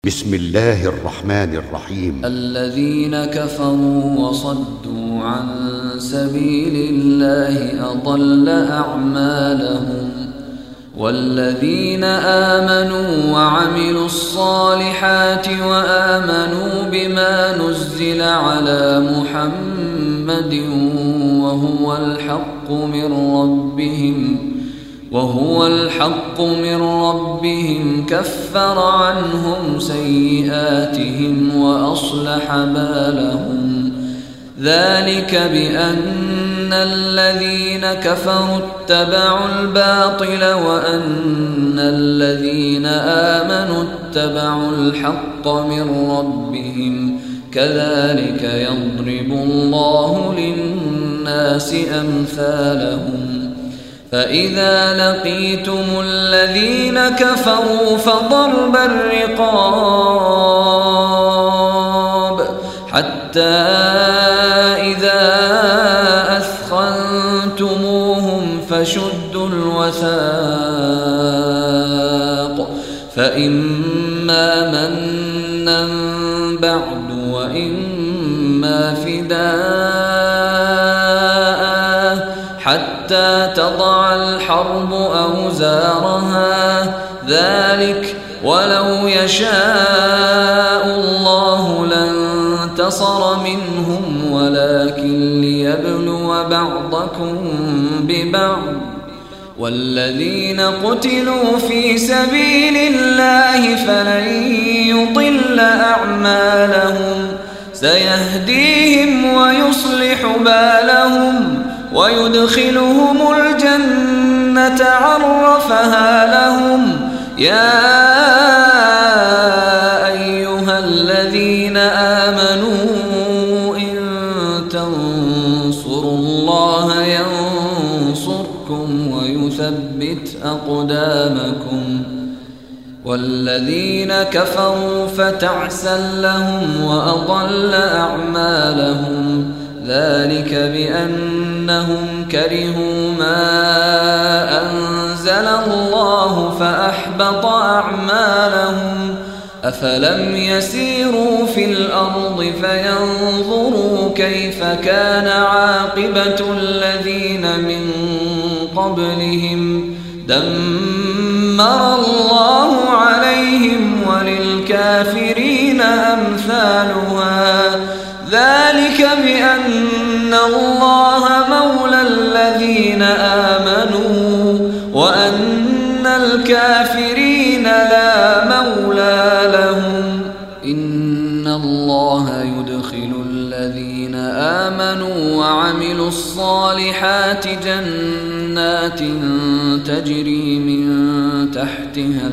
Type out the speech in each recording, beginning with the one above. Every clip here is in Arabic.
بسم الله الرحمن الرحيم. الذين كفروا وصدوا عن سبيل الله أضل أعمالهم، والذين آمنوا وعملوا الصالحات وآمنوا بما نزل على محمد وهو الحق من ربهم كفر عنهم سيئاتهم وأصلح بالهم. ذلك بأن الذين كفروا اتبعوا الباطل وأن الذين آمنوا اتبعوا الحق من ربهم، كذلك يضرب الله للناس أمثالهم. فإذا لقيتم الذين كفروا فضرب الرقاب حتى إذا أثخنتموهم فشدوا الوثاق، فإما منا بعد وإما فداء حتى تضع الحرب أوزارها. ذلك ولو يشاء الله لانتصر منهم ولكن ليبلو بعضكم ببعض. والذين قتلوا في سبيل الله فلن يضل أعمالهم، سيهديهم ويصلح بالهم ويدخلهم الجنة عرفها لهم. يا أيها الذين آمنوا إن تنصروا الله ينصركم ويثبت أقدامكم. والذين كفروا فتعسا لهم وأضل أعمالهم. ذلك بأنهم كرهوا ما أنزل الله فأحبط أعمالهم. أفلم يسيروا في الأرض فينظروا كيف كان عاقبة الذين من قبلهم، دمر الله عليهم وللكافرين أمثالها. ذلك بأن الله مولى الذين آمنوا وأن الكافرين لا مولى لهم. إن الله يدخل الذين آمنوا وعملوا الصالحات جنات تجري من تحتها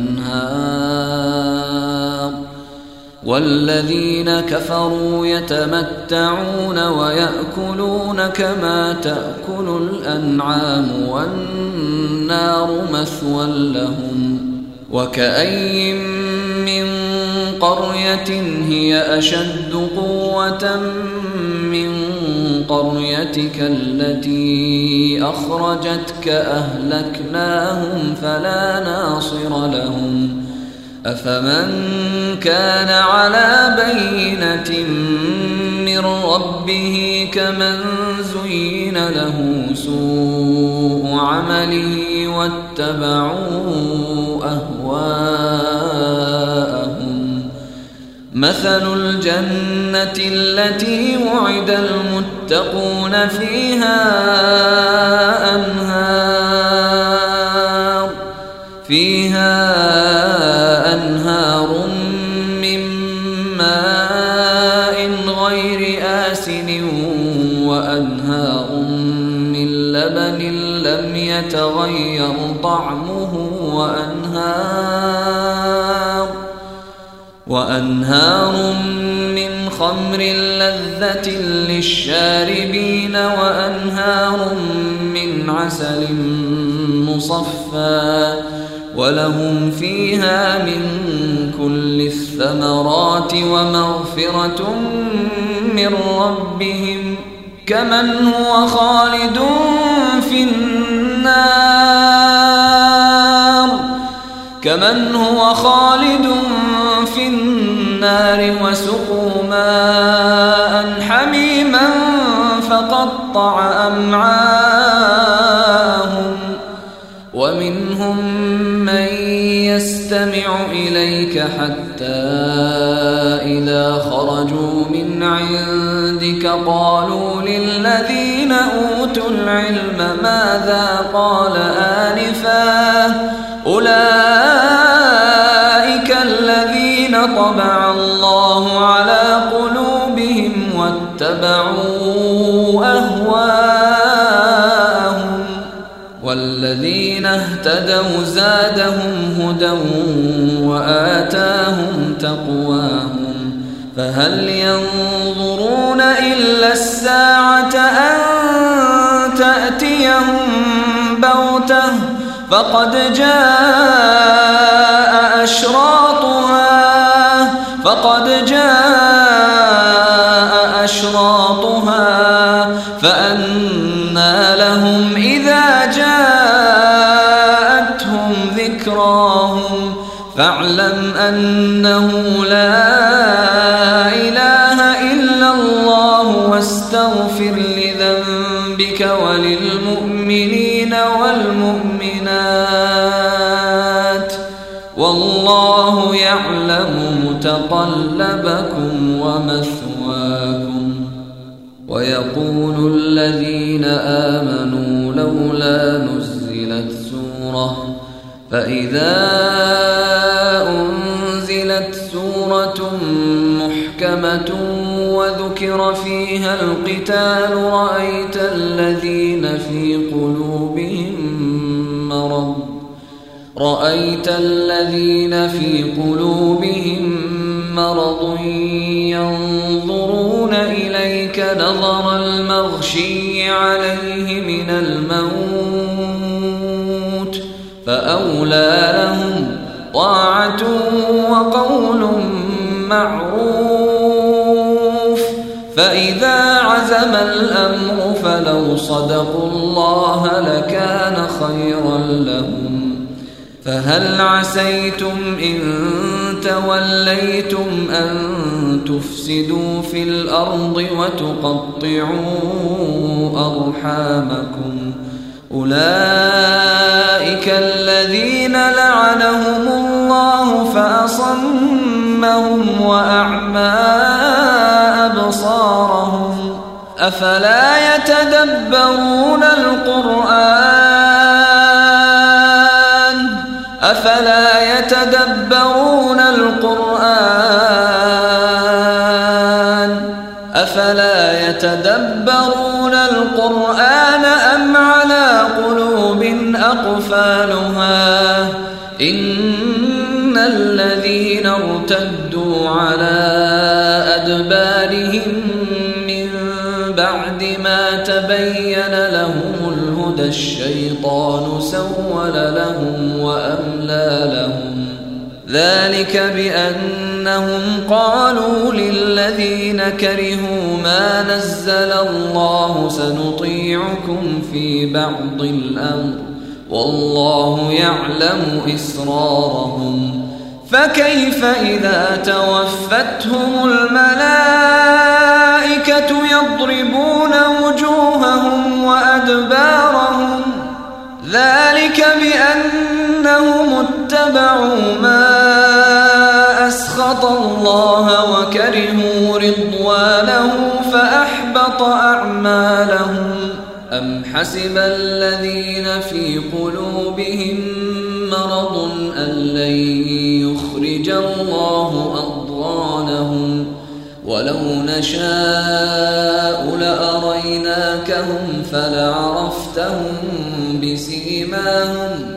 الأنهار، والذين كفروا يتمتعون ويأكلون كما تأكل الأنعام والنار مثوى لهم. وكأي من قرية هي أشد قوة من قريتك التي أخرجتك أهلكناهم فلا ناصر لهم. أفمن كان على بينة من ربه كمن زين له سوء عمله واتبعوا أهواءهم. مثل الجنة التي وعد المتقون فيها أنهار من ماء غير آسن وأنهار من لبن لم يتغير طعمه وأنهار من خمر لذة للشاربين وأنهار من عسل مصفى ولهم فيها من كل الثمرات ومغفرة من ربهم كمن هو خالد في النار في النار وسقوا ماء حميما فقطع أمعاءهم ومنهم من يستمع إليك حتى إذا خرجوا من عندك قالوا للذين أوتوا العلم ماذا قال آنفا أولئك الذين طبع الله على قلوبهم واتبعوا أهواءهم والذين اهتدوا زادهم هدى وآتاهم تقواهم فهل ينظرون إلا الساعة أن تأتيهم بغتة فقد جاء أشراطها فأنى لهم إذا جاءتهم ذكراهم فاعلم أنه لا إله إلا الله واستغفر لذنبك وللمؤمنين والمؤمنات والله يعلم متقلبكم ومثواكم. ويقول الذين آمنوا لولا نزلت سورة فإذا أنزلت سورة محكمة وذكر فيها القتال رأيت الذين في قلوبهم مرض ينظرون إليك نظر المغشي عليه من الموت فأولى لهم طاعة وقول معروف فإذا عزم الأمر فلو صدقوا الله لكان خيرا لهم. فهل عسيتم إن توليتم أن تفسدوا في الأرض وتقطعوا أرحامكم أولئك الذين لعنهم الله فأصمهم وأعمى أبصارهم أفلا يتدبرون القرآن أم على قلوب أقفالها إن الذين ارتدوا على أدبارهم من بعد ما تبين لهم الهدى الشيطان سول لهم وأملى لهم ذلك بأنهم قالوا للذين كرهوا ما نزل الله سنطيعكم في بعض الأمر والله يعلم إسرارهم فكيف إذا توفتهم الملائكة يضربون وجوههم وأدبارهم ذلك بأنهم اتبعوا ما أسخط الله وكرهوا رضوانه فأحبط أعمالهم. أم حسب الذين في قلوبهم مرض أن لن يخرج الله أضغانهم ولو نشاء لأريناكهم فلعرفتهم بسيماهم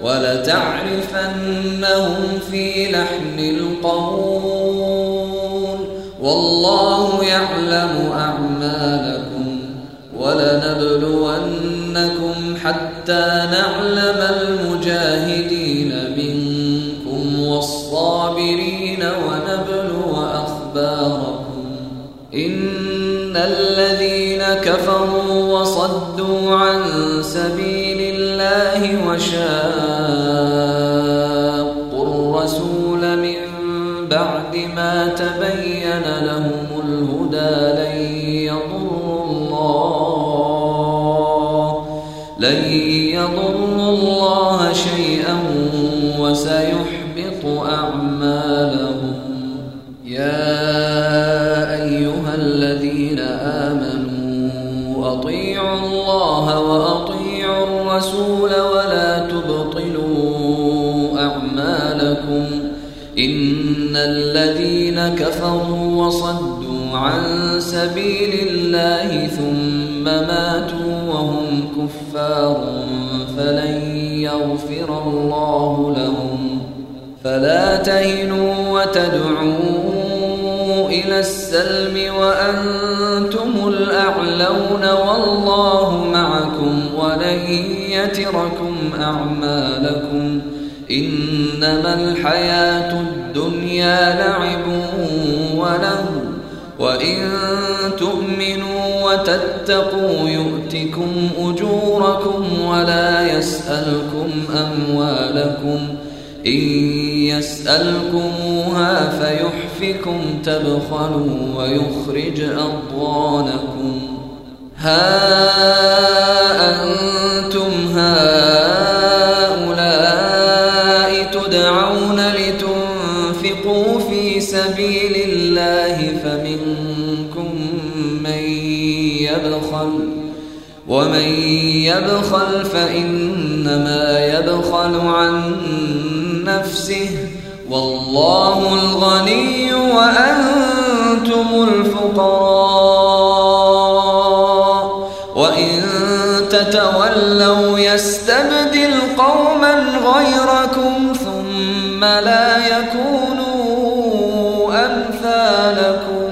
ولتعرفنهم في لحن القول والله يعلم أعمالكم ولنبلونكم حتى نعلم المجاهدين منكم والصابرين ونبلو أخباركم. إن الذين كفروا وصدوا عن سبيل الله وشاقوا الرسول من بعد بعد ما تبين لهم الهدى لن يضروا الله شيئا وسيحبط أعمالهم. يا أيها الذين آمنوا أطيعوا الله وأطيعوا الرسول ولا تبطلوا أعمالكم. إن الذين كفروا وصدوا عن سبيل الله ثم ماتوا وهم كفار فلن يغفر الله لهم. فلا تهنوا وتدعوا إلى السلم وأنتم الأعلون والله معكم ولن يتركم أعمالكم. إنما الحياة الدنيا لعب ولهو وإن تؤمنوا وتتقوا يؤتكم أجوركم ولا يسألكم أموالكم. إن يسألكموها فيحفكم تبخلوا ويخرج أضغانكم. ها أنتم هؤلاء تدعون لتنفقوا في سبيل الله فمنكم من يبخل ومن يبخل فإنما يبخل عن نفسه والله الغني وأنتم الفقراء. وإن تتولوا يستبدل قوما غيركم ثم لا يكونوا أمثالكم.